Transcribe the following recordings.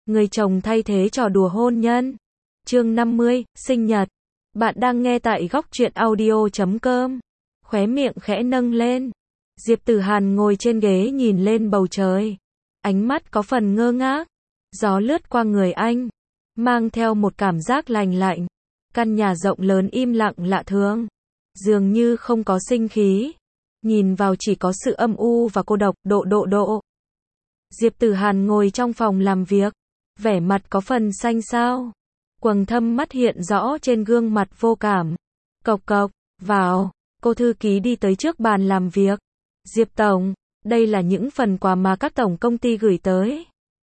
Người chồng thay thế trò đùa hôn nhân. Chương 50, sinh nhật. Bạn đang nghe tại góc truyện audio.com. Khóe miệng khẽ nâng lên. Diệp Tử Hàn ngồi trên ghế nhìn lên bầu trời. Ánh mắt có phần ngơ ngác. Gió lướt qua người anh, mang theo một cảm giác lành lạnh. Căn nhà rộng lớn im lặng lạ thường, dường như không có sinh khí. Nhìn vào chỉ có sự âm u và cô độc. Độ. Diệp Tử Hàn ngồi trong phòng làm việc, vẻ mặt có phần xanh xao. Quầng thâm mắt hiện rõ trên gương mặt vô cảm. Cộc, vào. Cô thư ký đi tới trước bàn làm việc. Diệp tổng, đây là những phần quà mà các tổng công ty gửi tới.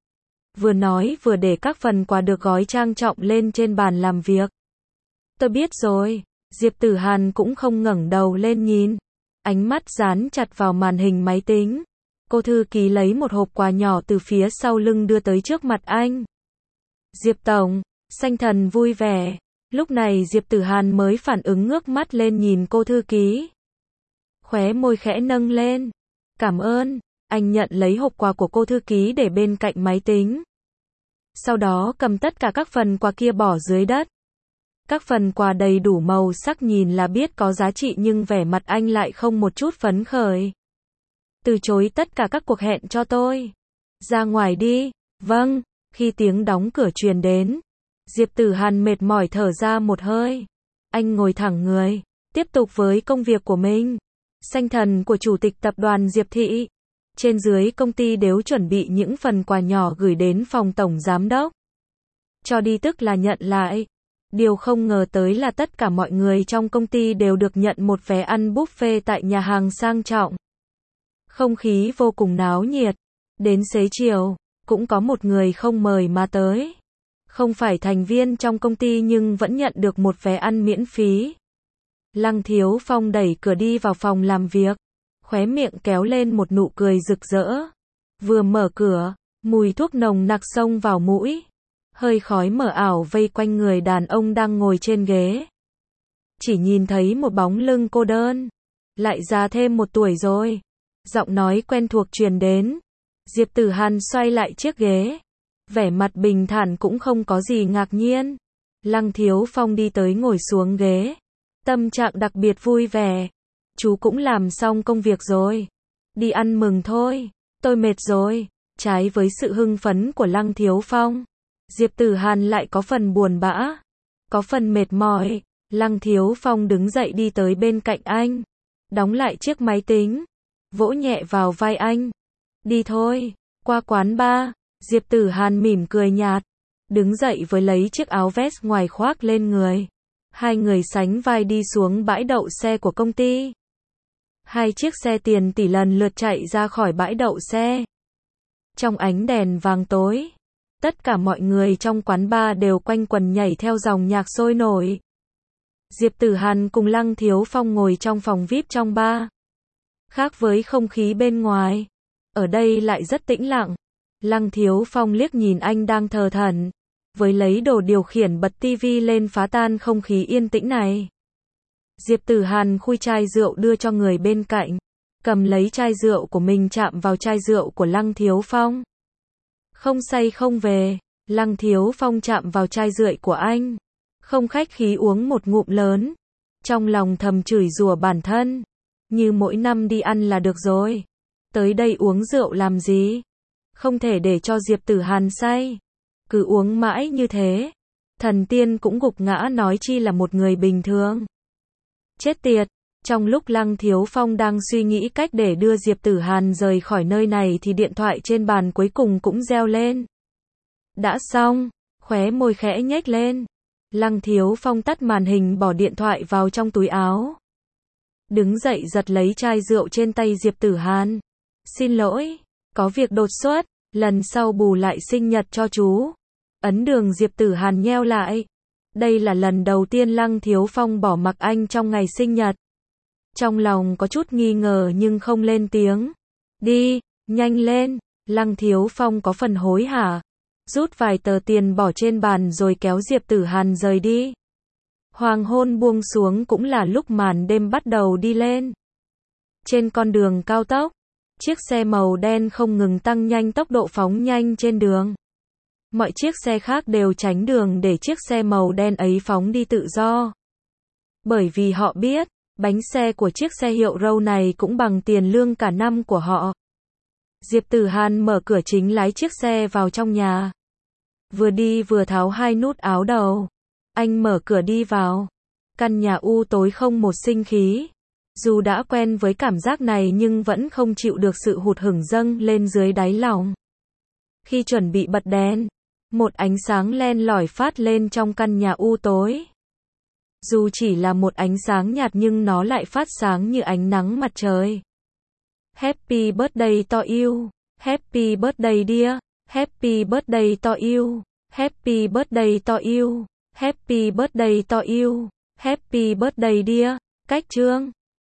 Vừa nói vừa để các phần quà được gói trang trọng lên trên bàn làm việc. Tôi biết rồi. Diệp Tử Hàn cũng không ngẩng đầu lên nhìn. Ánh mắt dán chặt vào màn hình máy tính. Cô thư ký lấy một hộp quà nhỏ từ phía sau lưng đưa tới trước mặt anh. Diệp tổng, Sanh Thần vui vẻ. Lúc này Diệp Tử Hàn mới phản ứng ngước mắt lên nhìn cô thư ký. Khóe môi khẽ nâng lên. Cảm ơn. Anh nhận lấy hộp quà của cô thư ký để bên cạnh máy tính. Sau đó cầm tất cả các phần quà kia bỏ dưới đất. Các phần quà đầy đủ màu sắc nhìn là biết có giá trị nhưng vẻ mặt anh lại không một chút phấn khởi. Từ chối tất cả các cuộc hẹn cho tôi. Ra ngoài đi. Vâng. Khi tiếng đóng cửa truyền đến, Diệp Tử Hàn mệt mỏi thở ra một hơi. Anh ngồi thẳng người, tiếp tục với công việc của mình. Sanh thần của chủ tịch tập đoàn Diệp Thị. Trên dưới công ty đều chuẩn bị những phần quà nhỏ gửi đến phòng tổng giám đốc. Cho đi tức là nhận lại. Điều không ngờ tới là tất cả mọi người trong công ty đều được nhận một vé ăn buffet tại nhà hàng sang trọng. Không khí vô cùng náo nhiệt. Đến xế chiều, cũng có một người không mời mà tới. Không phải thành viên trong công ty nhưng vẫn nhận được một vé ăn miễn phí. Lăng Thiếu Phong đẩy cửa đi vào phòng làm việc. Khóe miệng kéo lên một nụ cười rực rỡ. Vừa mở cửa, mùi thuốc nồng nặc xông vào mũi. Hơi khói mờ ảo vây quanh người đàn ông đang ngồi trên ghế. Chỉ nhìn thấy một bóng lưng cô đơn. Lại già thêm một tuổi rồi. Giọng nói quen thuộc truyền đến. Diệp Tử Hàn xoay lại chiếc ghế. Vẻ mặt bình thản cũng không có gì ngạc nhiên. Lăng Thiếu Phong đi tới ngồi xuống ghế. Tâm trạng đặc biệt vui vẻ. Chú cũng làm xong công việc rồi. Đi ăn mừng thôi. Tôi mệt rồi. Trái với sự hưng phấn của Lăng Thiếu Phong, Diệp Tử Hàn lại có phần buồn bã. Có phần mệt mỏi. Lăng Thiếu Phong đứng dậy đi tới bên cạnh anh. Đóng lại chiếc máy tính. Vỗ nhẹ vào vai anh. Đi thôi. Qua quán bar. Diệp Tử Hàn mỉm cười nhạt. Đứng dậy với lấy chiếc áo vest ngoài khoác lên người. Hai người sánh vai đi xuống bãi đậu xe của công ty. Hai chiếc xe tiền tỷ lần lượt chạy ra khỏi bãi đậu xe. Trong ánh đèn vàng tối, tất cả mọi người trong quán bar đều quanh quần nhảy theo dòng nhạc sôi nổi. Diệp Tử Hàn cùng Lăng Thiếu Phong ngồi trong phòng VIP trong bar. Khác với không khí bên ngoài, ở đây lại rất tĩnh lặng. Lăng Thiếu Phong liếc nhìn anh đang thờ thẫn, với lấy đồ điều khiển bật tivi lên phá tan không khí yên tĩnh này. Diệp Tử Hàn khui chai rượu đưa cho người bên cạnh, cầm lấy chai rượu của mình chạm vào chai rượu của Lăng Thiếu Phong. Không say không về. Lăng Thiếu Phong chạm vào chai rượu của anh, không khách khí uống một ngụm lớn. Trong lòng thầm chửi rủa bản thân, như mỗi năm đi ăn là được rồi, tới đây uống rượu làm gì? Không thể để cho Diệp Tử Hàn say. Cứ uống mãi như thế, thần tiên cũng gục ngã nói chi là một người bình thường. Chết tiệt. Trong lúc Lăng Thiếu Phong đang suy nghĩ cách để đưa Diệp Tử Hàn rời khỏi nơi này thì điện thoại trên bàn cuối cùng cũng reo lên. Đã xong. Khóe môi khẽ nhếch lên. Lăng Thiếu Phong tắt màn hình bỏ điện thoại vào trong túi áo. Đứng dậy giật lấy chai rượu trên tay Diệp Tử Hàn. Xin lỗi, có việc đột xuất, lần sau bù lại sinh nhật cho chú. Ấn đường Diệp Tử Hàn nheo lại. Đây là lần đầu tiên Lăng Thiếu Phong bỏ mặc anh trong ngày sinh nhật. Trong lòng có chút nghi ngờ nhưng không lên tiếng. Đi, nhanh lên. Lăng Thiếu Phong có phần hối hả. Rút vài tờ tiền bỏ trên bàn rồi kéo Diệp Tử Hàn rời đi. Hoàng hôn buông xuống cũng là lúc màn đêm bắt đầu đi lên. Trên con đường cao tốc, chiếc xe màu đen không ngừng tăng nhanh tốc độ phóng nhanh trên đường. Mọi chiếc xe khác đều tránh đường để chiếc xe màu đen ấy phóng đi tự do. Bởi vì họ biết, bánh xe của chiếc xe hiệu Roll này cũng bằng tiền lương cả năm của họ. Diệp Tử Hàn mở cửa chính lái chiếc xe vào trong nhà. Vừa đi vừa tháo hai nút áo đầu. Anh mở cửa đi vào. Căn nhà u tối không một sinh khí. Dù đã quen với cảm giác này nhưng vẫn không chịu được sự hụt hẫng dâng lên dưới đáy lòng. Khi chuẩn bị bật đèn, một ánh sáng len lỏi phát lên trong căn nhà u tối. Dù chỉ là một ánh sáng nhạt nhưng nó lại phát sáng như ánh nắng mặt trời. Happy birthday to you. Happy birthday dear. Happy birthday to you. Happy birthday to you. Happy birthday to you. Happy birthday dear. Cách chương